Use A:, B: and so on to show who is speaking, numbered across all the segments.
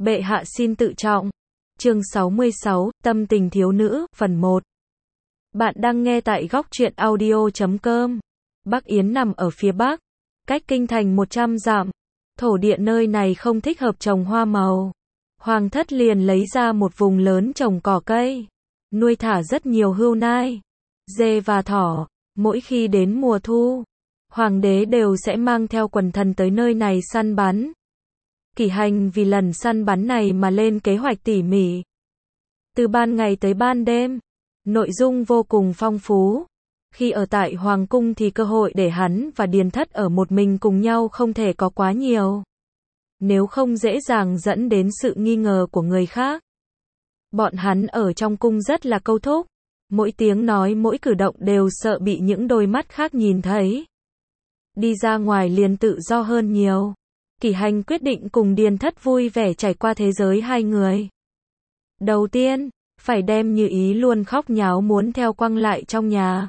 A: Bệ hạ xin tự trọng. Chương 66, Tâm tình thiếu nữ, phần 1. Bạn đang nghe tại góc truyện audio.com. Bắc Yến nằm ở phía bắc, cách kinh thành 100 dặm. Thổ địa nơi này không thích hợp trồng hoa màu. Hoàng thất liền lấy ra một vùng lớn trồng cỏ cây, nuôi thả rất nhiều hươu nai, dê và thỏ. Mỗi khi đến mùa thu, hoàng đế đều sẽ mang theo quần thần tới nơi này săn bắn. Kỷ Hành vì lần săn bắn này mà lên kế hoạch tỉ mỉ. Từ ban ngày tới ban đêm, nội dung vô cùng phong phú. Khi ở tại Hoàng cung thì cơ hội để hắn và Điền Thất ở một mình cùng nhau không thể có quá nhiều. Nếu không dễ dàng dẫn đến sự nghi ngờ của người khác. Bọn hắn ở trong cung rất là câu thúc. Mỗi tiếng nói mỗi cử động đều sợ bị những đôi mắt khác nhìn thấy. Đi ra ngoài liền tự do hơn nhiều. Kỷ Hành quyết định cùng Điền Thất vui vẻ trải qua thế giới hai người. Đầu tiên, phải đem Như Ý luôn khóc nháo muốn theo quăng lại trong nhà.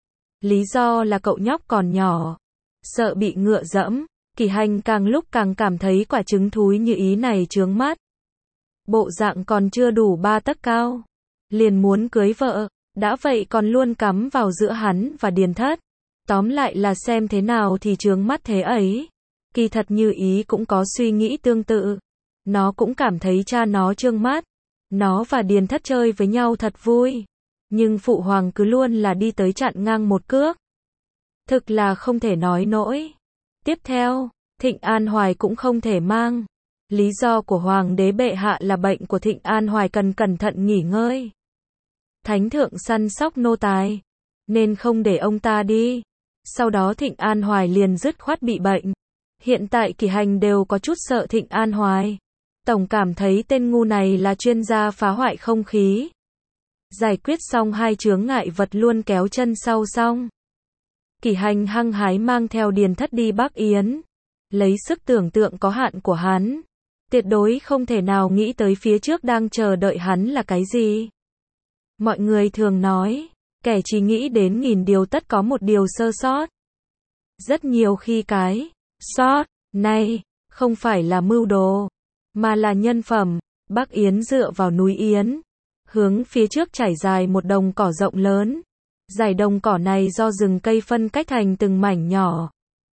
A: Lý do là cậu nhóc còn nhỏ, sợ bị ngựa dẫm. Kỷ Hành càng lúc càng cảm thấy quả trứng thúi Như Ý này chướng mắt. Bộ dạng còn chưa đủ 3 tấc cao, liền muốn cưới vợ, đã vậy còn luôn cắm vào giữa hắn và Điền Thất. Tóm lại là xem thế nào thì chướng mắt thế ấy. Kỳ thật Như Ý cũng có suy nghĩ tương tự. Nó cũng cảm thấy cha nó chướng mắt. Nó và Điền Thất chơi với nhau thật vui. Nhưng phụ hoàng cứ luôn là đi tới chặn ngang một cước. Thực là không thể nói nổi. Tiếp theo, Thịnh An Hoài cũng không thể mang. Lý do của hoàng đế bệ hạ là bệnh của Thịnh An Hoài cần cẩn thận nghỉ ngơi. Thánh thượng săn sóc nô tài, nên không để ông ta đi. Sau đó Thịnh An Hoài liền dứt khoát bị bệnh. Hiện tại Kỷ Hành đều có chút sợ Thịnh An Hoài. Tổng cảm thấy tên ngu này là chuyên gia phá hoại không khí. Giải quyết xong hai chướng ngại vật luôn kéo chân sau xong. Kỷ Hành hăng hái mang theo Điền Thất đi Bắc Yến. Lấy sức tưởng tượng có hạn của hắn, tuyệt đối không thể nào nghĩ tới phía trước đang chờ đợi hắn là cái gì. Mọi người thường nói, kẻ chỉ nghĩ đến nghìn điều tất có một điều sơ sót. Rất nhiều khi cái sót này không phải là mưu đồ, mà là nhân phẩm. Bắc Yến dựa vào núi Yến, hướng phía trước trải dài một đồng cỏ rộng lớn. Dải đồng cỏ này do rừng cây phân cách thành từng mảnh nhỏ.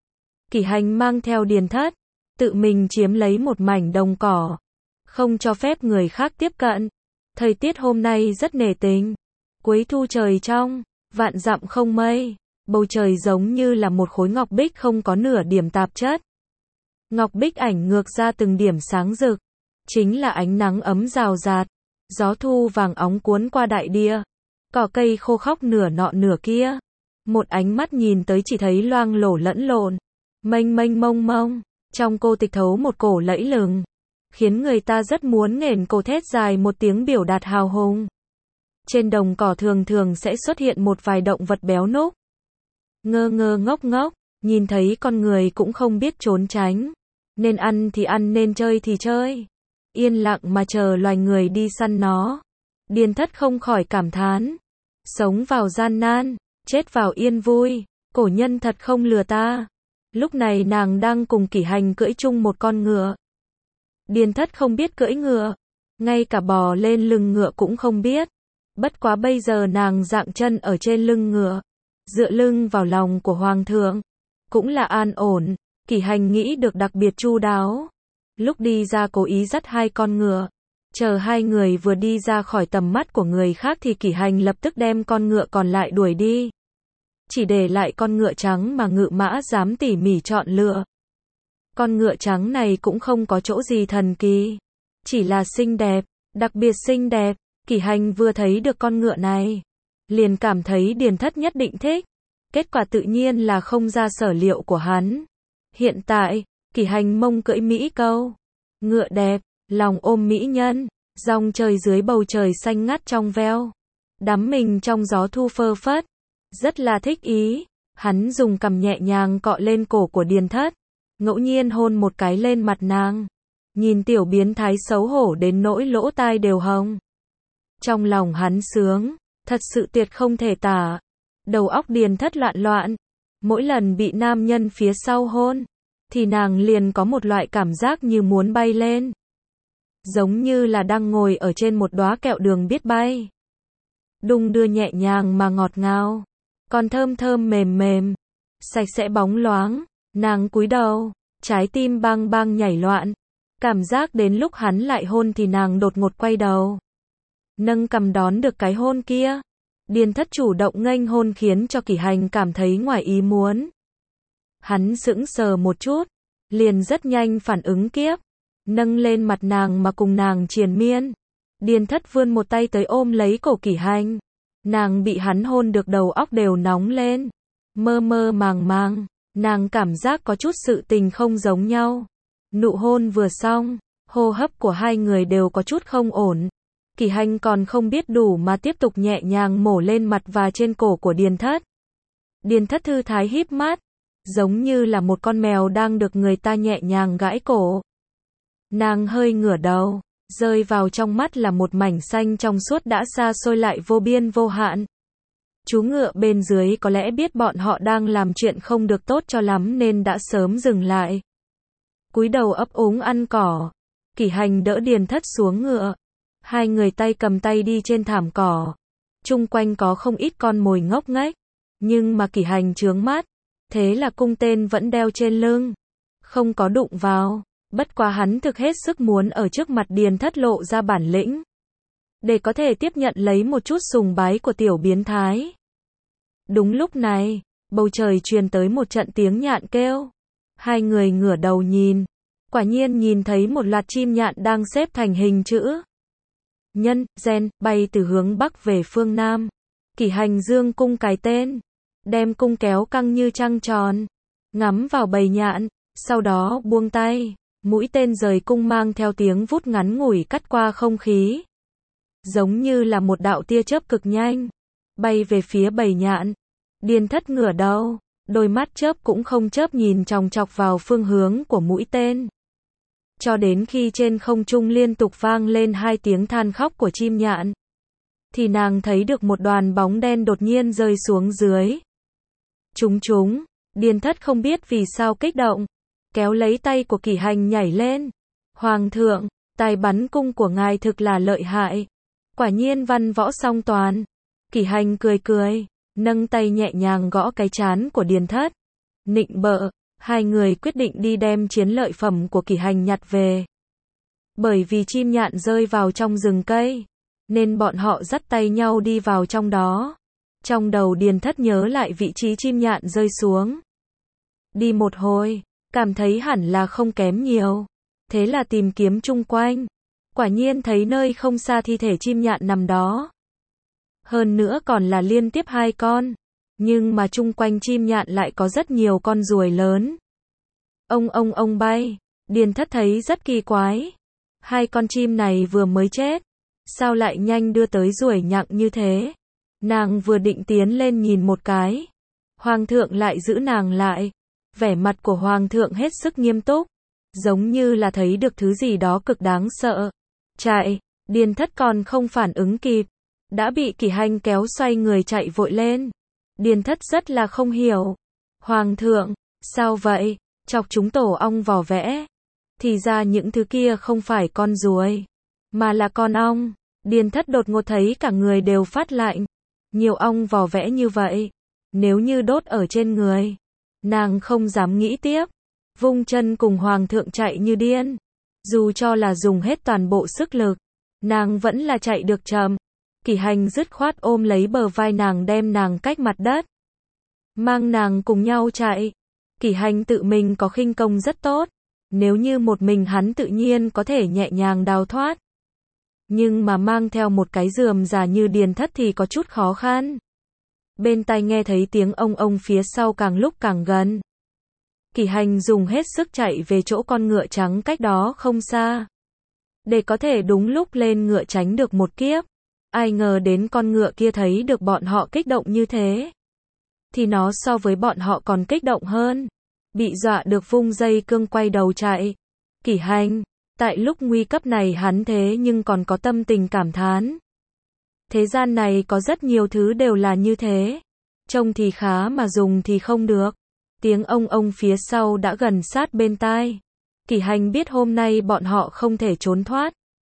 A: Kỷ Hành mang theo Điền Thất, tự mình chiếm lấy một mảnh đồng cỏ, không cho phép người khác tiếp cận. Thời tiết hôm nay rất nể tình. Cuối thu trời trong, vạn dặm không mây, bầu trời giống như là một khối ngọc bích không có nửa điểm tạp chất. Ngọc bích ảnh ngược ra từng điểm sáng rực, chính là ánh nắng ấm rào rạt. Gió thu vàng óng cuốn qua đại địa, cỏ cây khô khóc nửa nọ nửa kia. Một ánh mắt nhìn tới chỉ thấy loang lổ lẫn lộn, mênh mênh mông mông, trong cô tịch thấu một cổ lẫy lừng, khiến người ta rất muốn nghển cổ thét dài một tiếng biểu đạt hào hùng. Trên đồng cỏ thường thường sẽ xuất hiện một vài động vật béo núc, ngơ ngơ ngốc ngốc, nhìn thấy con người cũng không biết trốn tránh, nên ăn thì ăn nên chơi thì chơi, yên lặng mà chờ loài người đi săn nó. Điền Thất không khỏi cảm thán, sống vào gian nan, chết vào yên vui, cổ nhân thật không lừa ta. Lúc này nàng đang cùng Kỷ Hành cưỡi chung một con ngựa. Điền Thất không biết cưỡi ngựa, ngay cả bò lên lưng ngựa cũng không biết. Bất quá bây giờ nàng dạng chân ở trên lưng ngựa, dựa lưng vào lòng của hoàng thượng, cũng là an ổn. Kỷ Hành nghĩ được đặc biệt chu đáo. Lúc đi ra cố ý dắt hai con ngựa, chờ hai người vừa đi ra khỏi tầm mắt của người khác thì Kỷ Hành lập tức đem con ngựa còn lại đuổi đi. Chỉ để lại con ngựa trắng mà Ngự Mã dám tỉ mỉ chọn lựa. Con ngựa trắng này cũng không có chỗ gì thần kỳ, chỉ là xinh đẹp, đặc biệt xinh đẹp. Kỷ Hành vừa thấy được con ngựa này, liền cảm thấy Điền Thất nhất định thích. Kết quả tự nhiên là không ra sở liệu của hắn. Hiện tại, Kỷ Hành mông cưỡi mỹ câu, ngựa đẹp, lòng ôm mỹ nhân, dòng trời dưới bầu trời xanh ngắt trong veo, đắm mình trong gió thu phơ phất, rất là thích ý. Hắn dùng cằm nhẹ nhàng cọ lên cổ của Điền Thất, ngẫu nhiên hôn một cái lên mặt nàng. Nhìn tiểu biến thái xấu hổ đến nỗi lỗ tai đều hồng. Trong lòng hắn sướng, thật sự tuyệt không thể tả. Đầu óc Điền Thất loạn loạn, mỗi lần bị nam nhân phía sau hôn, thì nàng liền có một loại cảm giác như muốn bay lên. giống như là đang ngồi ở trên một đóa kẹo đường biết bay. Đung đưa nhẹ nhàng mà ngọt ngào, còn thơm thơm mềm mềm, sạch sẽ bóng loáng. Nàng cúi đầu, trái tim bang bang nhảy loạn. Cảm giác đến lúc hắn lại hôn thì nàng đột ngột quay đầu, nâng cằm đón được cái hôn kia. Điền Thất chủ động nghênh hôn khiến cho Kỷ Hành cảm thấy ngoài ý muốn. Hắn sững sờ một chút, liền rất nhanh phản ứng kiếp, nâng lên mặt nàng mà cùng nàng triền miên. Điền Thất vươn một tay tới ôm lấy cổ Kỷ Hành. Nàng bị hắn hôn được đầu óc đều nóng lên, mơ mơ màng màng, nàng cảm giác có chút sự tình không giống nhau. Nụ hôn vừa xong, hô hấp của hai người đều có chút không ổn. Kỷ Hành còn không biết đủ mà tiếp tục nhẹ nhàng mổ lên mặt và trên cổ của Điền Thất. Điền Thất thư thái híp mắt, giống như là một con mèo đang được người ta nhẹ nhàng gãi cổ. Nàng hơi ngửa đầu, rơi vào trong mắt là một mảnh xanh trong suốt đã xa xôi lại vô biên vô hạn. Chú ngựa bên dưới có lẽ biết bọn họ đang làm chuyện không được tốt cho lắm nên đã sớm dừng lại. Cúi đầu ấp úng ăn cỏ. Kỷ Hành đỡ Điền Thất xuống ngựa. Hai người tay cầm tay đi trên thảm cỏ. Chung quanh có không ít con mồi ngốc nghếch. Nhưng mà Kỷ Hành trướng mắt. Thế là cung tên vẫn đeo trên lưng. Không có đụng vào. Bất quá hắn thực hết sức muốn ở trước mặt Điền Thất lộ ra bản lĩnh. Để có thể tiếp nhận lấy một chút sùng bái của tiểu biến thái. Đúng lúc này, bầu trời truyền tới một trận tiếng nhạn kêu. Hai người ngửa đầu nhìn. Quả nhiên nhìn thấy một loạt chim nhạn đang xếp thành hình chữ nhân, gen, bay từ hướng Bắc về phương Nam. Kỷ Hành dương cung cái tên. Đem cung kéo căng như trăng tròn. Ngắm vào bầy nhạn. Sau đó buông tay. Mũi tên rời cung mang theo tiếng vút ngắn ngủi cắt qua không khí. Giống như là một đạo tia chớp cực nhanh. Bay về phía bầy nhạn. Điền Thất ngửa đầu. Đôi mắt chớp cũng không chớp nhìn chòng chọc vào phương hướng của mũi tên. Cho đến khi trên không trung liên tục vang lên hai tiếng than khóc của chim nhạn. Thì nàng thấy được một đoàn bóng đen đột nhiên rơi xuống dưới. Chúng. Điền Thất không biết vì sao kích động. Kéo lấy tay của Kỷ Hành nhảy lên. Hoàng thượng, tài bắn cung của ngài thực là lợi hại. Quả nhiên văn võ song toàn. Kỷ Hành cười. Nâng tay nhẹ nhàng gõ cái trán của Điền Thất. Nịnh bợ, hai người quyết định đi đem chiến lợi phẩm của Kỷ Hành nhặt về. Bởi vì chim nhạn rơi vào trong rừng cây, nên bọn họ dắt tay nhau đi vào trong đó. Trong đầu Điền Thất nhớ lại vị trí chim nhạn rơi xuống. Đi một hồi, cảm thấy hẳn là không kém nhiều. Thế là tìm kiếm chung quanh. Quả nhiên thấy nơi không xa thi thể chim nhạn nằm đó. Hơn nữa còn là liên tiếp hai con. Nhưng mà chung quanh chim nhạn lại có rất nhiều con ruồi lớn. Ông bay. Điền Thất thấy rất kỳ quái. Hai con chim này vừa mới chết. Sao lại nhanh đưa tới ruồi nhặng như thế? Nàng vừa định tiến lên nhìn một cái. Hoàng thượng lại giữ nàng lại. Vẻ mặt của hoàng thượng hết sức nghiêm túc. Giống như là thấy được thứ gì đó cực đáng sợ. Chạy. Điền Thất còn không phản ứng kịp. Đã bị Kỷ Hành kéo xoay người chạy vội lên. Điền Thất rất là không hiểu. Hoàng thượng, sao vậy? Chọc chúng tổ ong vỏ vẽ. Thì ra những thứ kia không phải con ruồi, mà là con ong. Điền Thất đột ngột thấy cả người đều phát lạnh. Nhiều ong vỏ vẽ như vậy. Nếu như đốt ở trên người. Nàng không dám nghĩ tiếp. Vung chân cùng hoàng thượng chạy như điên. Dù cho là dùng hết toàn bộ sức lực. Nàng vẫn là chạy được chậm. Kỷ Hành dứt khoát ôm lấy bờ vai nàng đem nàng cách mặt đất. Mang nàng cùng nhau chạy. Kỷ Hành tự mình có khinh công rất tốt. Nếu như một mình hắn tự nhiên có thể nhẹ nhàng đào thoát. Nhưng mà mang theo một cái rườm rà như Điền Thất thì có chút khó khăn. Bên tai nghe thấy tiếng ông phía sau càng lúc càng gần. Kỷ Hành dùng hết sức chạy về chỗ con ngựa trắng cách đó không xa. Để có thể đúng lúc lên ngựa tránh được một kiếp. Ai ngờ đến con ngựa kia thấy được bọn họ kích động như thế. Thì nó so với bọn họ còn kích động hơn. Bị dọa được vung dây cương quay đầu chạy. Kỷ Hành, tại lúc nguy cấp này hắn thế nhưng còn có tâm tình cảm thán. Thế gian này có rất nhiều thứ đều là như thế. Trông thì khá mà dùng thì không được. Tiếng ông phía sau đã gần sát bên tai. Kỷ Hành biết hôm nay bọn họ không thể trốn thoát.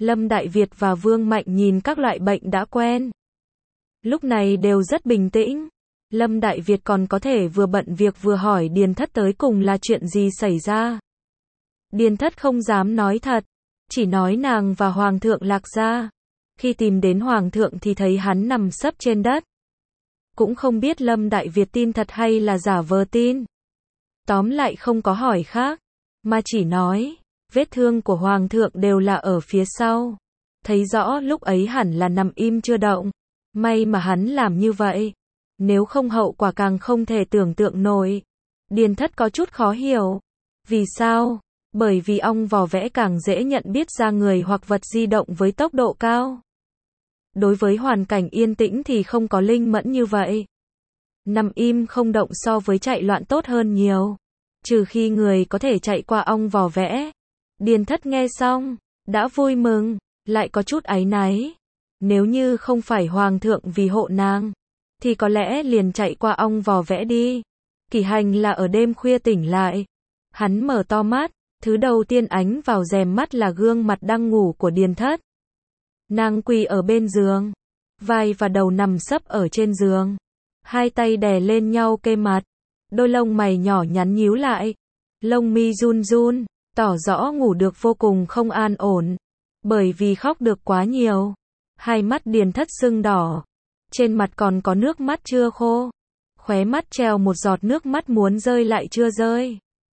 A: Lâm Đại Việt và Vương Mạnh nhìn các loại bệnh đã quen. Lúc này đều rất bình tĩnh. Lâm Đại Việt còn có thể vừa bận việc vừa hỏi Điền Thất tới cùng là chuyện gì xảy ra. Điền Thất không dám nói thật, chỉ nói nàng và Hoàng thượng Lạc gia. Khi tìm đến Hoàng thượng thì thấy hắn nằm sấp trên đất. Cũng không biết Lâm Đại Việt tin thật hay là giả vờ tin. Tóm lại không có hỏi khác, mà chỉ nói, vết thương của Hoàng thượng đều là ở phía sau. Thấy rõ lúc ấy hẳn là nằm im chưa động. May mà hắn làm như vậy. Nếu không hậu quả càng không thể tưởng tượng nổi. Điền Thất có chút khó hiểu. Vì sao? Bởi vì ong vò vẽ càng dễ nhận biết ra người hoặc vật di động với tốc độ cao. Đối với hoàn cảnh yên tĩnh thì không có linh mẫn như vậy. Nằm im không động so với chạy loạn tốt hơn nhiều. Trừ khi người có thể chạy qua ong vò vẽ. Điền Thất nghe xong, đã vui mừng, lại có chút áy náy. Nếu như không phải Hoàng thượng vì hộ nàng, thì có lẽ liền chạy qua ong vò vẽ đi. Kỷ Hành là ở đêm khuya tỉnh lại. Hắn mở to mắt, thứ đầu tiên ánh vào rèm mắt là gương mặt đang ngủ của Điền Thất. Nàng quỳ ở bên giường, vai và đầu nằm sấp ở trên giường, hai tay đè lên nhau kê mặt, đôi lông mày nhỏ nhắn nhíu lại, lông mi run run, tỏ rõ ngủ được vô cùng không an ổn, bởi vì khóc được quá nhiều. Hai mắt Điền Thất sưng đỏ, trên mặt còn có nước mắt chưa khô, khóe mắt treo một giọt nước mắt muốn rơi lại chưa rơi.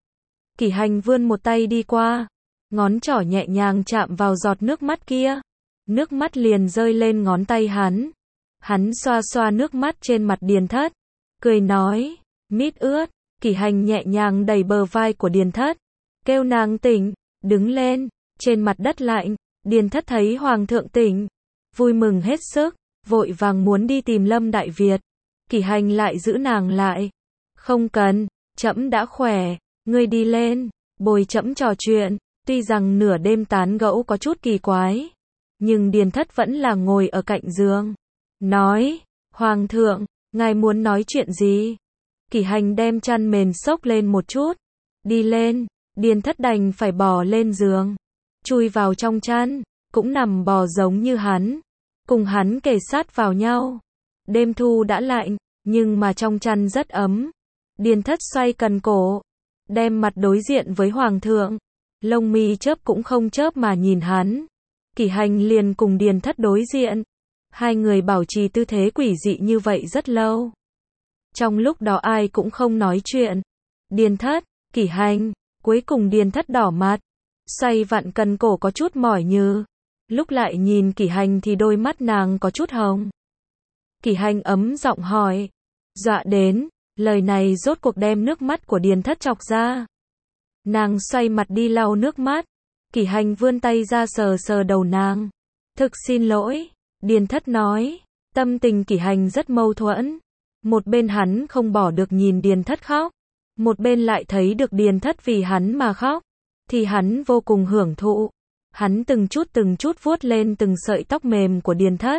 A: Kỷ Hành vươn một tay đi qua, ngón trỏ nhẹ nhàng chạm vào giọt nước mắt kia. Nước mắt liền rơi lên ngón tay hắn. Hắn xoa xoa nước mắt trên mặt Điền Thất, cười nói, mít ướt. Kỷ Hành nhẹ nhàng đẩy bờ vai của Điền Thất, kêu nàng tỉnh, đứng lên. Trên mặt đất lạnh, Điền Thất thấy Hoàng thượng tỉnh, vui mừng hết sức, vội vàng muốn đi tìm Lâm Đại Việt. Kỷ Hành lại giữ nàng lại. Không cần, trẫm đã khỏe, ngươi đi lên, bồi trẫm trò chuyện. Tuy rằng nửa đêm tán gẫu có chút kỳ quái, nhưng Điền Thất vẫn là ngồi ở cạnh giường. Nói, Hoàng thượng, ngài muốn nói chuyện gì? Kỷ Hành đem chăn mền xốc lên một chút. Đi lên, Điền Thất đành phải bò lên giường. Chui vào trong chăn, cũng nằm bò giống như hắn. Cùng hắn kề sát vào nhau. Đêm thu đã lạnh, nhưng mà trong chăn rất ấm. Điền Thất xoay cần cổ, đem mặt đối diện với Hoàng thượng. Lông mi chớp cũng không chớp mà nhìn hắn. Kỷ Hành liền cùng Điền Thất đối diện. Hai người bảo trì tư thế quỷ dị như vậy rất lâu. Trong lúc đó ai cũng không nói chuyện. Điền Thất, Kỷ Hành, cuối cùng Điền Thất đỏ mặt, xoay vặn cần cổ có chút mỏi như. Lúc lại nhìn Kỷ Hành thì đôi mắt nàng có chút hồng. Kỷ Hành ấm giọng hỏi. Dọa đến, lời này rốt cuộc đem nước mắt của Điền Thất chọc ra. Nàng xoay mặt đi lau nước mắt. Kỷ Hành vươn tay ra sờ sờ đầu nàng. Thực xin lỗi, Điền Thất nói. Tâm tình Kỷ Hành rất mâu thuẫn. Một bên hắn không bỏ được nhìn Điền Thất khóc, một bên lại thấy được Điền Thất vì hắn mà khóc, thì hắn vô cùng hưởng thụ. Hắn từng chút vuốt lên từng sợi tóc mềm của Điền Thất.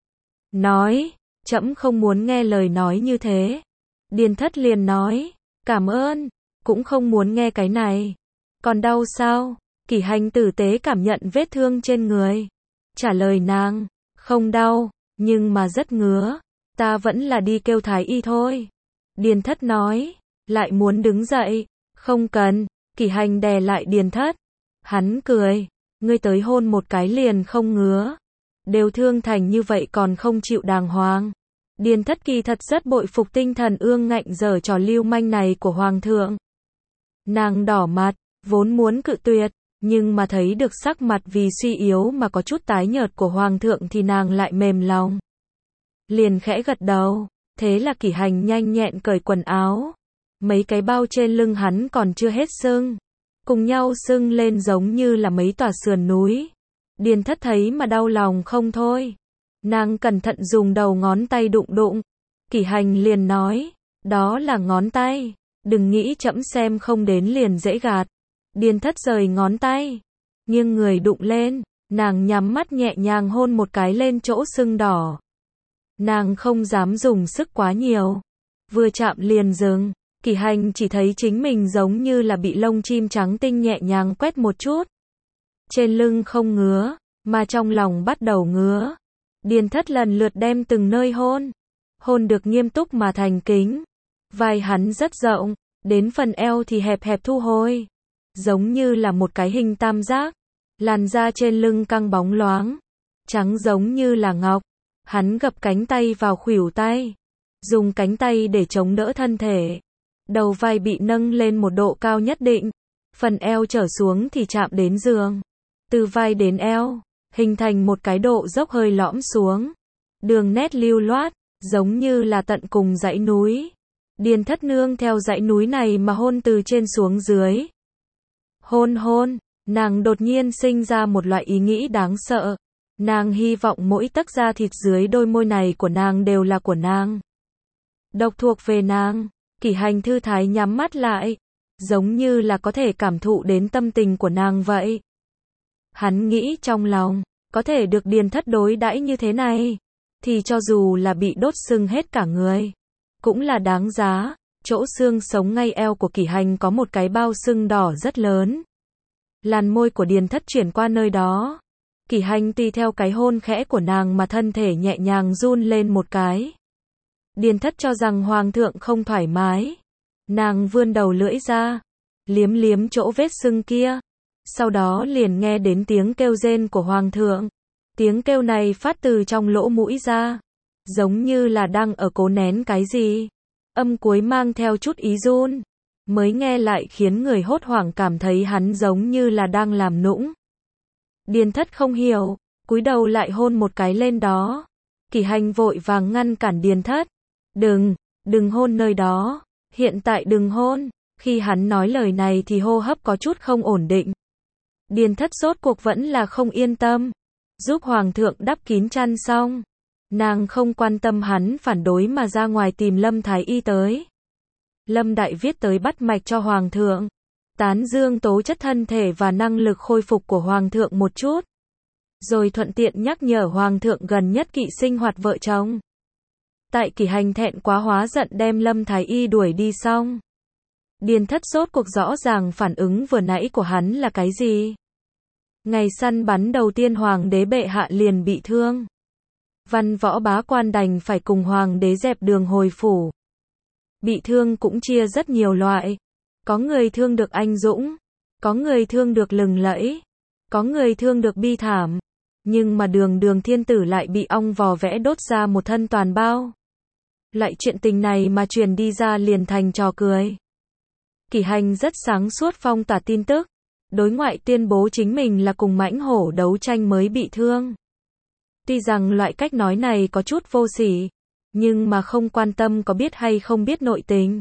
A: Nói, trẫm không muốn nghe lời nói như thế. Điền Thất liền nói, cảm ơn, cũng không muốn nghe cái này. Còn đau sao? Kỷ Hành tử tế cảm nhận vết thương trên người. Trả lời nàng, không đau, nhưng mà rất ngứa. Ta vẫn là đi kêu thái y thôi. Điền Thất nói, lại muốn đứng dậy. Không cần, Kỷ Hành đè lại Điền Thất. Hắn cười, ngươi tới hôn một cái liền không ngứa. Đều thương thành như vậy còn không chịu đàng hoàng. Điền Thất kỳ thật rất bội phục tinh thần ương ngạnh giở trò lưu manh này của Hoàng thượng. Nàng đỏ mặt, vốn muốn cự tuyệt, nhưng mà thấy được sắc mặt vì suy yếu mà có chút tái nhợt của Hoàng thượng thì nàng lại mềm lòng. Liền khẽ gật đầu, thế là Kỷ Hành nhanh nhẹn cởi quần áo. Mấy cái bao trên lưng hắn còn chưa hết sưng, cùng nhau sưng lên giống như là mấy tòa sườn núi. Điền Thất thấy mà đau lòng không thôi. Nàng cẩn thận dùng đầu ngón tay đụng đụng. Kỷ Hành liền nói, đó là ngón tay, đừng nghĩ trẫm xem không đến liền dễ gạt. Điền Thất rời ngón tay, nghiêng người đụng lên, nàng nhắm mắt nhẹ nhàng hôn một cái lên chỗ sưng đỏ. Nàng không dám dùng sức quá nhiều, vừa chạm liền dừng. Kỷ Hành chỉ thấy chính mình giống như là bị lông chim trắng tinh nhẹ nhàng quét một chút. Trên lưng không ngứa, mà trong lòng bắt đầu ngứa. Điền Thất lần lượt đem từng nơi hôn. Hôn được nghiêm túc mà thành kính. Vai hắn rất rộng, đến phần eo thì hẹp hẹp thu hồi. Giống như là một cái hình tam giác. Làn da trên lưng căng bóng loáng. Trắng giống như là ngọc. Hắn gập cánh tay vào khuỷu tay. Dùng cánh tay để chống đỡ thân thể. Đầu vai bị nâng lên một độ cao nhất định. Phần eo trở xuống thì chạm đến giường. Từ vai đến eo, hình thành một cái độ dốc hơi lõm xuống. Đường nét lưu loát, giống như là tận cùng dãy núi. Điền Thất nương theo dãy núi này mà hôn từ trên xuống dưới. Hôn hôn, nàng đột nhiên sinh ra một loại ý nghĩ đáng sợ. Nàng hy vọng mỗi tấc da thịt dưới đôi môi này của nàng đều là của nàng. Độc thuộc về nàng. Kỷ Hành thư thái nhắm mắt lại, giống như là có thể cảm thụ đến tâm tình của nàng vậy. Hắn nghĩ trong lòng, có thể được Điền Thất đối đãi như thế này, thì cho dù là bị đốt sưng hết cả người, cũng là đáng giá. Chỗ xương sống ngay eo của Kỷ Hành có một cái bao sưng đỏ rất lớn. Làn môi của Điền Thất chuyển qua nơi đó. Kỷ Hành tùy theo cái hôn khẽ của nàng mà thân thể nhẹ nhàng run lên một cái. Điền Thất cho rằng hoàng thượng không thoải mái. Nàng vươn đầu lưỡi ra, liếm liếm chỗ vết sưng kia. Sau đó liền nghe đến tiếng kêu rên của hoàng thượng. Tiếng kêu này phát từ trong lỗ mũi ra, giống như là đang ở cố nén cái gì. Âm cuối mang theo chút ý run, mới nghe lại khiến người hốt hoảng cảm thấy hắn giống như là đang làm nũng. Điền Thất không hiểu, cúi đầu lại hôn một cái lên đó. Kỷ Hành vội vàng ngăn cản Điền Thất. Đừng hôn nơi đó, hiện tại đừng hôn. Khi hắn nói lời này thì hô hấp có chút không ổn định. Điền Thất rốt cuộc vẫn là không yên tâm. Giúp hoàng thượng đắp kín chăn xong, nàng không quan tâm hắn phản đối mà ra ngoài tìm Lâm Thái Y tới. Lâm Đại viết tới bắt mạch cho hoàng thượng, tán dương tố chất thân thể và năng lực khôi phục của hoàng thượng một chút, rồi thuận tiện nhắc nhở hoàng thượng gần nhất kỵ sinh hoạt vợ chồng. Tại Kỷ Hành thẹn quá hóa giận đem Lâm Thái Y đuổi đi xong, Điền Thất rốt cuộc rõ ràng phản ứng vừa nãy của hắn là cái gì. Ngày săn bắn đầu tiên hoàng đế bệ hạ liền bị thương. Văn võ bá quan đành phải cùng hoàng đế dẹp đường hồi phủ. Bị thương cũng chia rất nhiều loại. Có người thương được anh dũng, có người thương được lừng lẫy, có người thương được bi thảm. Nhưng mà Đường thiên tử lại bị ong vò vẽ đốt ra một thân toàn bao. Loại chuyện tình này mà truyền đi ra liền thành trò cười. Kỷ Hành rất sáng suốt phong tỏa tin tức. Đối ngoại tuyên bố chính mình là cùng mãnh hổ đấu tranh mới bị thương. Tuy rằng loại cách nói này có chút vô sỉ, nhưng mà không quan tâm có biết hay không biết nội tình.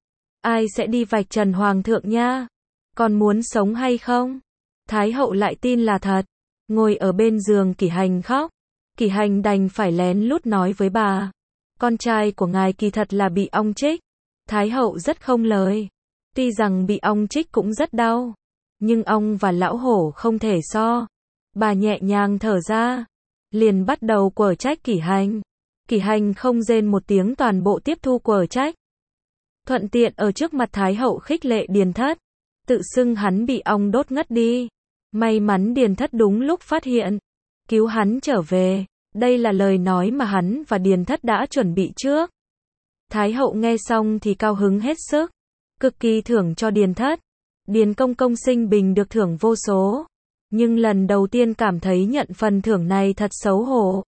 A: Ai sẽ đi vạch trần hoàng thượng nha? Còn muốn sống hay không? Thái hậu lại tin là thật. Ngồi ở bên giường Kỷ Hành khóc. Kỷ Hành đành phải lén lút nói với bà. Con trai của ngài kỳ thật là bị ong chích. Thái hậu rất không lời. Tuy rằng bị ong chích cũng rất đau, nhưng ong và lão hổ không thể so. Bà nhẹ nhàng thở ra, liền bắt đầu quở trách Kỷ Hành. Kỷ Hành không rên một tiếng toàn bộ tiếp thu quở trách. Thuận tiện ở trước mặt Thái hậu khích lệ Điền Thất, tự xưng hắn bị ong đốt ngất đi. May mắn Điền Thất đúng lúc phát hiện, cứu hắn trở về. Đây là lời nói mà hắn và Điền Thất đã chuẩn bị trước. Thái hậu nghe xong thì cao hứng hết sức, cực kỳ thưởng cho Điền Thất. Điền công công sinh bình được thưởng vô số, nhưng lần đầu tiên cảm thấy nhận phần thưởng này thật xấu hổ.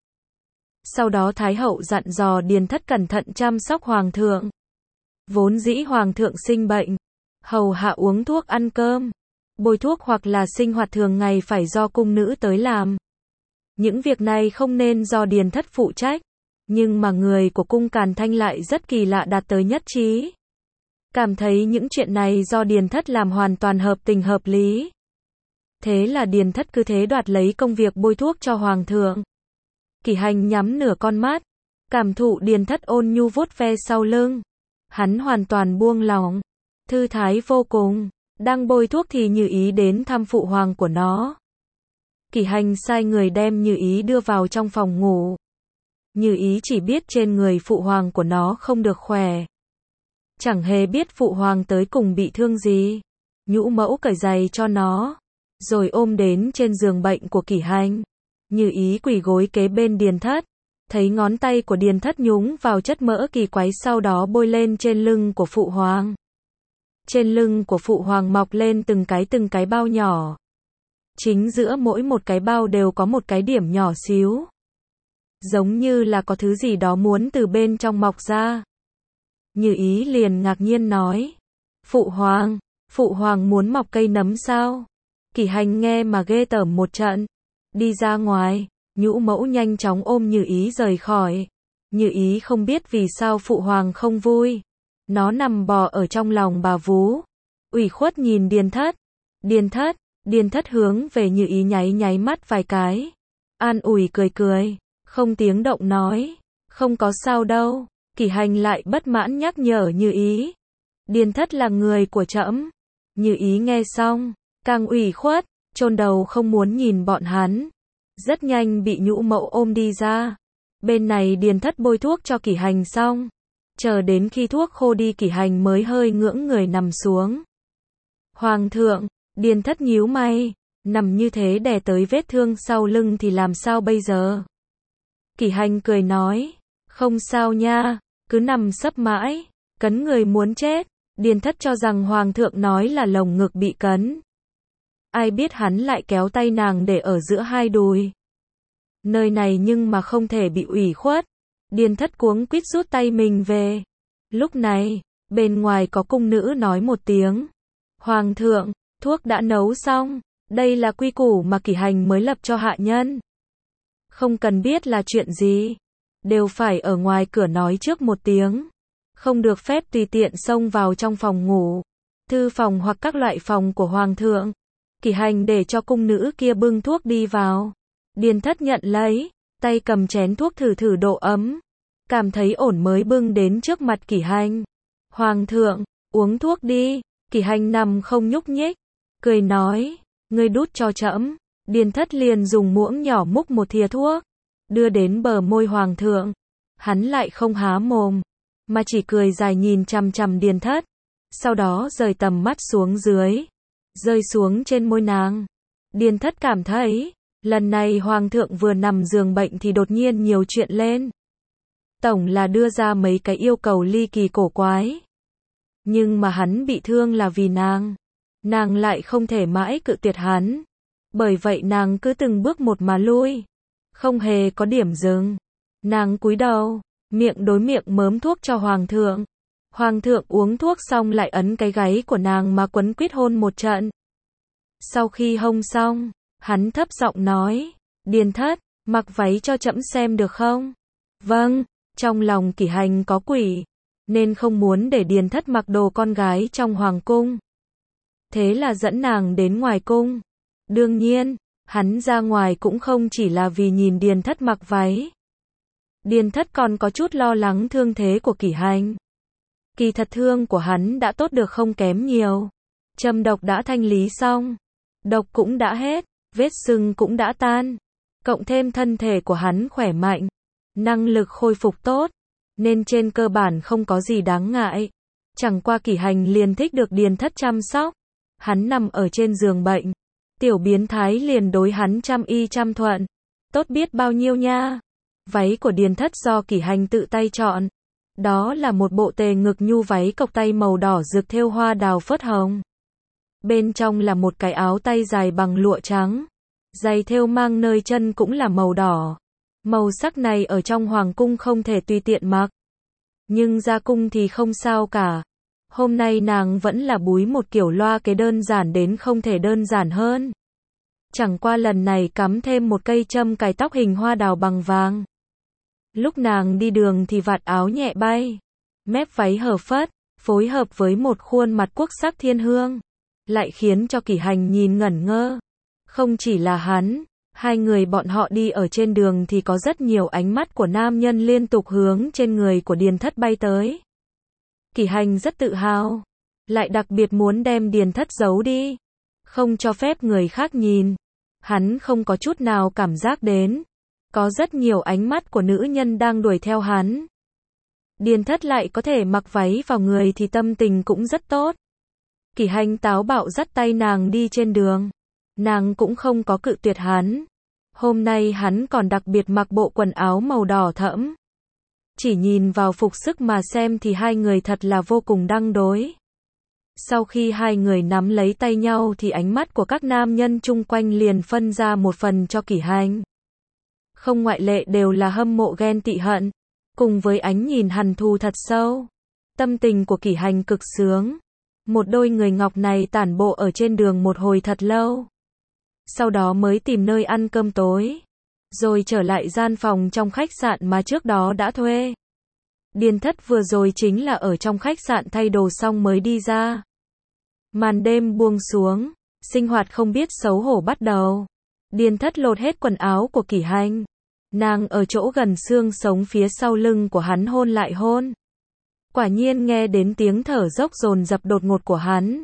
A: Sau đó Thái hậu dặn dò Điền Thất cẩn thận chăm sóc hoàng thượng. Vốn dĩ hoàng thượng sinh bệnh, hầu hạ uống thuốc ăn cơm, bôi thuốc hoặc là sinh hoạt thường ngày phải do cung nữ tới làm. Những việc này không nên do Điền Thất phụ trách, nhưng mà người của cung Càn Thanh lại rất kỳ lạ đạt tới nhất trí. Cảm thấy những chuyện này do Điền Thất làm hoàn toàn hợp tình hợp lý. Thế là Điền Thất cứ thế đoạt lấy công việc bôi thuốc cho hoàng thượng. Kỷ Hành nhắm nửa con mắt, cảm thụ Điền Thất ôn nhu vuốt ve sau lưng. Hắn hoàn toàn buông lỏng, thư thái vô cùng. Đang bôi thuốc thì Như Ý đến thăm phụ hoàng của nó. Kỷ Hành sai người đem Như Ý đưa vào trong phòng ngủ. Như Ý chỉ biết trên người phụ hoàng của nó không được khỏe, chẳng hề biết phụ hoàng tới cùng bị thương gì. Nhũ mẫu cởi giày cho nó, rồi ôm đến trên giường bệnh của Kỷ Hành. Như Ý quỳ gối kế bên Điền Thất, thấy ngón tay của Điền Thất nhúng vào chất mỡ kỳ quái sau đó bôi lên trên lưng của Phụ Hoàng. Trên lưng của Phụ Hoàng mọc lên từng cái bao nhỏ. Chính giữa mỗi một cái bao đều có một cái điểm nhỏ xíu. Giống như là có thứ gì đó muốn từ bên trong mọc ra. Như Ý liền ngạc nhiên nói. Phụ Hoàng muốn mọc cây nấm sao? Kỷ Hành nghe mà ghê tởm một trận. Đi ra ngoài, Nhũ Mẫu nhanh chóng ôm Như Ý rời khỏi. Như Ý không biết vì sao Phụ Hoàng không vui. Nó nằm bò ở trong lòng bà vú. Ủy khuất nhìn Điền Thất hướng về Như Ý nháy mắt vài cái. An ủi cười, không tiếng động nói. Không có sao đâu. Kỷ Hành lại bất mãn nhắc nhở Như Ý. Điền Thất là người của trẫm. Như Ý nghe xong, càng ủy khuất, chôn đầu không muốn nhìn bọn hắn. Rất nhanh bị Nhũ Mẫu ôm đi ra. Bên này Điền Thất bôi thuốc cho Kỷ Hành xong. Chờ đến khi thuốc khô đi Kỷ Hành mới hơi ngưỡng người nằm xuống. Hoàng thượng, Điền Thất nhíu mày, nằm như thế đè tới vết thương sau lưng thì làm sao bây giờ? Kỷ Hành cười nói, không sao nha, cứ nằm sấp mãi, cấn người muốn chết. Điền Thất cho rằng Hoàng thượng nói là lồng ngực bị cấn. Ai biết hắn lại kéo tay nàng để ở giữa hai đùi. Nơi này nhưng mà không thể bị ủy khuất. Điền Thất cuống quýt rút tay mình về. Lúc này, bên ngoài có cung nữ nói một tiếng. Hoàng thượng, thuốc đã nấu xong. Đây là quy củ mà Kỷ Hành mới lập cho hạ nhân. Không cần biết là chuyện gì. Đều phải ở ngoài cửa nói trước một tiếng. Không được phép tùy tiện xông vào trong phòng ngủ, thư phòng hoặc các loại phòng của Hoàng thượng. Kỷ Hành để cho cung nữ kia bưng thuốc đi vào. Điền Thất nhận lấy, tay cầm chén thuốc thử độ ấm. Cảm thấy ổn mới bưng đến trước mặt Kỷ Hành. Hoàng thượng, uống thuốc đi. Kỷ Hành nằm không nhúc nhích, cười nói, ngươi đút cho trẫm. Điền Thất liền dùng muỗng nhỏ múc một thìa thuốc, đưa đến bờ môi Hoàng thượng. Hắn lại không há mồm, mà chỉ cười dài nhìn chằm Điền Thất. Sau đó rời tầm mắt xuống dưới, rơi xuống trên môi nàng. Điền Thất cảm thấy, lần này Hoàng thượng vừa nằm giường bệnh thì đột nhiên nhiều chuyện lên. Tổng là đưa ra mấy cái yêu cầu ly kỳ cổ quái. Nhưng mà hắn bị thương là vì nàng lại không thể mãi cự tuyệt hắn. Bởi vậy nàng cứ từng bước một mà lui, không hề có điểm dừng. Nàng cúi đầu, miệng đối miệng mớm thuốc cho Hoàng thượng. Hoàng thượng uống thuốc xong lại ấn cái gáy của nàng mà quấn quýt hôn một trận. Sau khi hôn xong, hắn thấp giọng nói, Điền Thất, mặc váy cho trẫm xem được không? Vâng, trong lòng Kỷ Hành có quỷ, nên không muốn để Điền Thất mặc đồ con gái trong hoàng cung. Thế là dẫn nàng đến ngoài cung. Đương nhiên, hắn ra ngoài cũng không chỉ là vì nhìn Điền Thất mặc váy. Điền Thất còn có chút lo lắng thương thế của Kỷ Hành. Kỳ thật thương của hắn đã tốt được không kém nhiều. Châm độc đã thanh lý xong, độc cũng đã hết, vết sưng cũng đã tan. Cộng thêm thân thể của hắn khỏe mạnh, năng lực khôi phục tốt, nên trên cơ bản không có gì đáng ngại. Chẳng qua Kỷ Hành liền thích được Điền Thất chăm sóc. Hắn nằm ở trên giường bệnh, tiểu biến thái liền đối hắn chăm y chăm thuận. Tốt biết bao nhiêu nha. Váy của Điền Thất do Kỷ Hành tự tay chọn. Đó là một bộ tề ngực nhu váy cộc tay màu đỏ rực thêu hoa đào phớt hồng. Bên trong là một cái áo tay dài bằng lụa trắng. Giày thêu mang nơi chân cũng là màu đỏ. Màu sắc này ở trong hoàng cung không thể tùy tiện mặc. Nhưng ra cung thì không sao cả. Hôm nay nàng vẫn là búi một kiểu loa kế đơn giản đến không thể đơn giản hơn. Chẳng qua lần này cắm thêm một cây châm cài tóc hình hoa đào bằng vàng. Lúc nàng đi đường thì vạt áo nhẹ bay, mép váy hở phất, phối hợp với một khuôn mặt quốc sắc thiên hương, lại khiến cho Kỷ Hành nhìn ngẩn ngơ. Không chỉ là hắn, hai người bọn họ đi ở trên đường thì có rất nhiều ánh mắt của nam nhân liên tục hướng trên người của Điền Thất bay tới. Kỷ Hành rất tự hào, lại đặc biệt muốn đem Điền Thất giấu đi, không cho phép người khác nhìn. Hắn không có chút nào cảm giác đến có rất nhiều ánh mắt của nữ nhân đang đuổi theo hắn. Điền Thất lại có thể mặc váy vào người thì tâm tình cũng rất tốt. Kỷ Hành táo bạo dắt tay nàng đi trên đường. Nàng cũng không có cự tuyệt hắn. Hôm nay hắn còn đặc biệt mặc bộ quần áo màu đỏ thẫm. Chỉ nhìn vào phục sức mà xem thì hai người thật là vô cùng đăng đối. Sau khi hai người nắm lấy tay nhau thì ánh mắt của các nam nhân chung quanh liền phân ra một phần cho Kỷ Hành. Không ngoại lệ đều là hâm mộ ghen tị hận, cùng với ánh nhìn hằn thù thật sâu. Tâm tình của Kỷ Hành cực sướng. Một đôi người ngọc này tản bộ ở trên đường một hồi thật lâu. Sau đó mới tìm nơi ăn cơm tối. Rồi trở lại gian phòng trong khách sạn mà trước đó đã thuê. Điền Thất vừa rồi chính là ở trong khách sạn thay đồ xong mới đi ra. Màn đêm buông xuống, sinh hoạt không biết xấu hổ bắt đầu. Điền Thất lột hết quần áo của Kỷ Hành. Nàng ở chỗ gần xương sống phía sau lưng của hắn hôn lại hôn. Quả nhiên nghe đến tiếng thở dốc dồn dập đột ngột của hắn.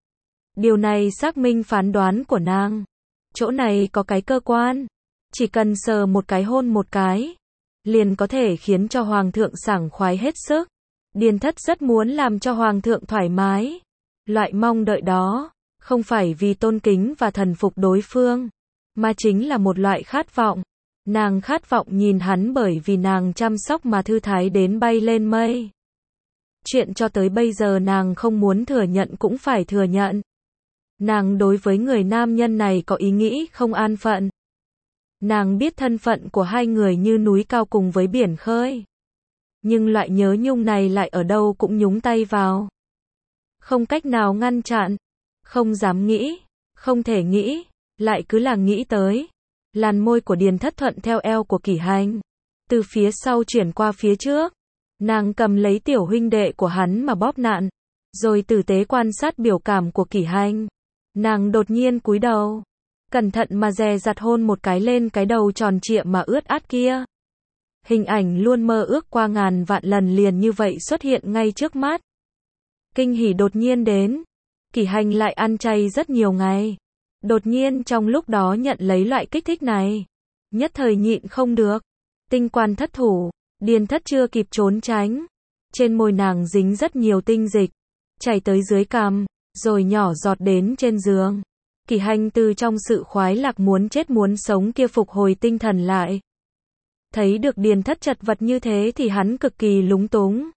A: Điều này xác minh phán đoán của nàng. Chỗ này có cái cơ quan. Chỉ cần sờ một cái hôn một cái, liền có thể khiến cho Hoàng thượng sảng khoái hết sức. Điền Thất rất muốn làm cho Hoàng thượng thoải mái. Loại mong đợi đó, không phải vì tôn kính và thần phục đối phương, mà chính là một loại khát vọng. Nàng khát vọng nhìn hắn bởi vì nàng chăm sóc mà thư thái đến bay lên mây. Chuyện cho tới bây giờ nàng không muốn thừa nhận cũng phải thừa nhận. Nàng đối với người nam nhân này có ý nghĩ không an phận. Nàng biết thân phận của hai người như núi cao cùng với biển khơi. Nhưng loại nhớ nhung này lại ở đâu cũng nhúng tay vào. Không cách nào ngăn chặn, không dám nghĩ, không thể nghĩ, lại cứ là nghĩ tới. Làn môi của Điền Thất thuận theo eo của Kỷ Hành, từ phía sau chuyển qua phía trước. Nàng cầm lấy tiểu huynh đệ của hắn mà bóp nặn, rồi tử tế quan sát biểu cảm của Kỷ Hành. Nàng đột nhiên cúi đầu, cẩn thận mà dè dặt hôn một cái lên cái đầu tròn trịa mà ướt át kia. Hình ảnh luôn mơ ước qua ngàn vạn lần liền như vậy xuất hiện ngay trước mắt. Kinh hỉ đột nhiên đến. Kỷ Hành lại ăn chay rất nhiều ngày. Đột nhiên trong lúc đó nhận lấy loại kích thích này. Nhất thời nhịn không được. Tinh quan thất thủ. Điền Thất chưa kịp trốn tránh. Trên môi nàng dính rất nhiều tinh dịch. Chảy tới dưới cằm, rồi nhỏ giọt đến trên giường. Kỷ Hành từ trong sự khoái lạc muốn chết muốn sống kia phục hồi tinh thần lại. Thấy được Điền Thất chật vật như thế thì hắn cực kỳ lúng túng.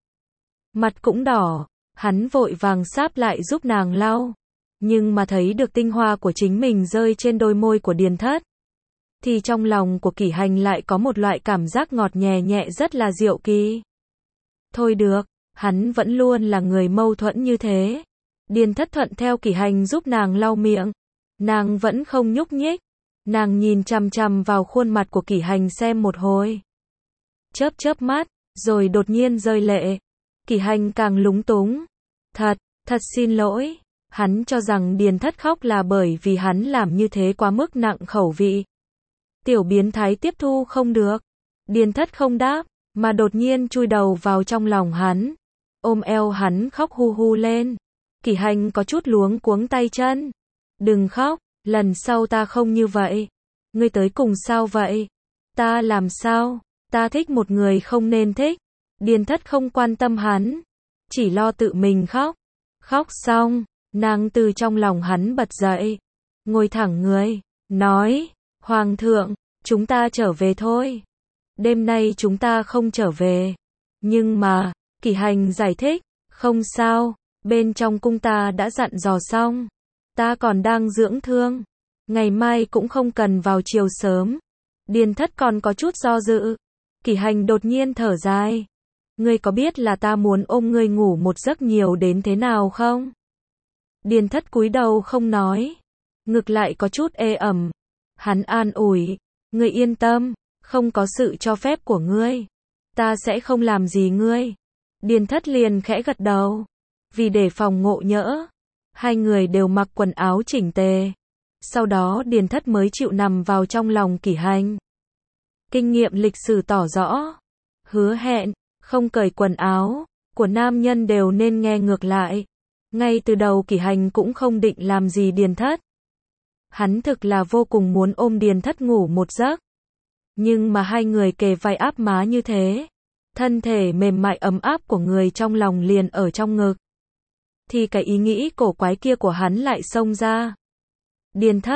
A: Mặt cũng đỏ. Hắn vội vàng sáp lại giúp nàng lau. Nhưng mà thấy được tinh hoa của chính mình rơi trên đôi môi của Điền Thất, thì trong lòng của Kỷ Hành lại có một loại cảm giác ngọt nhẹ nhẹ rất là diệu kỳ. Thôi được, hắn vẫn luôn là người mâu thuẫn như thế. Điền Thất thuận theo Kỷ Hành giúp nàng lau miệng. Nàng vẫn không nhúc nhích. Nàng nhìn chằm chằm vào khuôn mặt của Kỷ Hành xem một hồi. Chớp chớp mắt, rồi đột nhiên rơi lệ. Kỷ Hành càng lúng túng. Thật xin lỗi. Hắn cho rằng Điền Thất khóc là bởi vì hắn làm như thế quá mức nặng khẩu vị. Tiểu biến thái tiếp thu không được. Điền Thất không đáp, mà đột nhiên chui đầu vào trong lòng hắn. Ôm eo hắn khóc hu hu lên. Kỷ Hành có chút luống cuống tay chân. Đừng khóc, lần sau ta không như vậy. Ngươi tới cùng sao vậy? Ta làm sao? Ta thích một người không nên thích. Điền Thất không quan tâm hắn, chỉ lo tự mình khóc. Khóc xong, nàng từ trong lòng hắn bật dậy, ngồi thẳng người, nói, Hoàng thượng, chúng ta trở về thôi. Đêm nay chúng ta không trở về. Nhưng mà, Kỷ Hành giải thích, không sao, bên trong cung ta đã dặn dò xong. Ta còn đang dưỡng thương. Ngày mai cũng không cần vào chiều sớm. Điền Thất còn có chút do dự. Kỷ Hành đột nhiên thở dài. Ngươi có biết là ta muốn ôm ngươi ngủ một giấc nhiều đến thế nào không? Điền Thất cúi đầu không nói. Ngực lại có chút ê ẩm. Hắn an ủi. Ngươi yên tâm, không có sự cho phép của ngươi. Ta sẽ không làm gì ngươi. Điền Thất liền khẽ gật đầu. Vì để phòng ngộ nhỡ, hai người đều mặc quần áo chỉnh tề. Sau đó Điền Thất mới chịu nằm vào trong lòng Kỷ Hành. Kinh nghiệm lịch sử tỏ rõ. Hứa hẹn, không cởi quần áo, của nam nhân đều nên nghe ngược lại. Ngay từ đầu Kỷ Hành cũng không định làm gì Điền Thất. Hắn thực là vô cùng muốn ôm Điền Thất ngủ một giấc. Nhưng mà hai người kề vai áp má như thế. Thân thể mềm mại ấm áp của người trong lòng liền ở trong ngực. Thì cái ý nghĩ cổ quái kia của hắn lại xông ra. Điền Thất,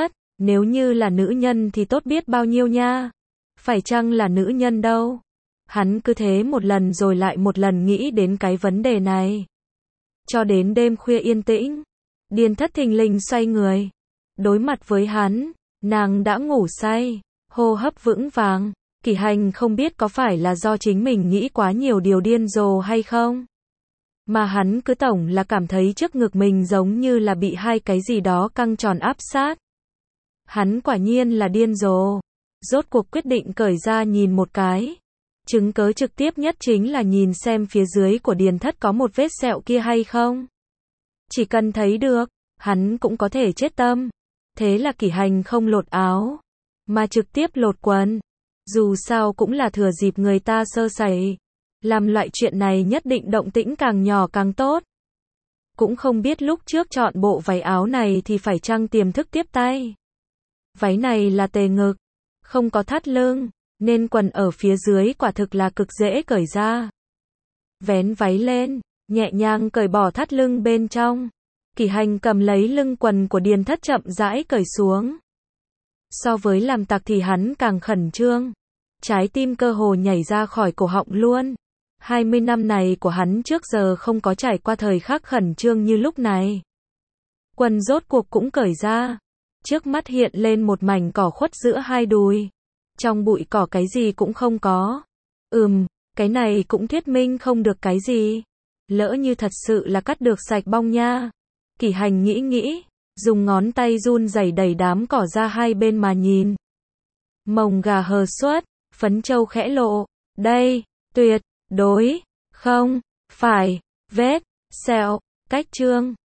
A: Nếu như là nữ nhân thì tốt biết bao nhiêu nha. Phải chăng là nữ nhân đâu? Hắn cứ thế một lần rồi lại một lần nghĩ đến cái vấn đề này. Cho đến đêm khuya yên tĩnh, Điền Thất thình lình xoay người. Đối mặt với hắn, nàng đã ngủ say, hô hấp vững vàng. Kỷ Hành không biết có phải là do chính mình nghĩ quá nhiều điều điên rồ hay không? Mà hắn cứ tổng là cảm thấy trước ngực mình giống như là bị hai cái gì đó căng tròn áp sát. Hắn quả nhiên là điên rồ. Rốt cuộc quyết định cởi ra nhìn một cái. Chứng cớ trực tiếp nhất chính là nhìn xem phía dưới của Điền Thất có một vết sẹo kia hay không. Chỉ cần thấy được, hắn cũng có thể chết tâm. Thế là Kỷ Hành không lột áo, mà trực tiếp lột quần. Dù sao cũng là thừa dịp người ta sơ sẩy. Làm loại chuyện này nhất định động tĩnh càng nhỏ càng tốt. Cũng không biết lúc trước chọn bộ váy áo này thì phải chăng tiềm thức tiếp tay. Váy này là tề ngực, không có thắt lưng, nên quần ở phía dưới quả thực là cực dễ cởi ra. Vén váy lên, nhẹ nhàng cởi bỏ thắt lưng bên trong. Kỷ Hành cầm lấy lưng quần của Điền Thất chậm rãi cởi xuống. So với làm tặc thì hắn càng khẩn trương. Trái tim cơ hồ nhảy ra khỏi cổ họng luôn. 20 năm này của hắn trước giờ không có trải qua thời khắc khẩn trương như lúc này. Quần rốt cuộc cũng cởi ra. Trước mắt hiện lên một mảnh cỏ khuất giữa hai đùi. Trong bụi cỏ cái gì cũng không có. Cái này cũng thuyết minh không được cái gì. Lỡ như thật sự là cắt được sạch bong nha. Kỷ Hành nghĩ, dùng ngón tay run rẩy đẩy đám cỏ ra hai bên mà nhìn. Mồng gà hờ suốt, phấn trâu khẽ lộ. Đây, tuyệt đối, không, phải, vết, sẹo, cách trương.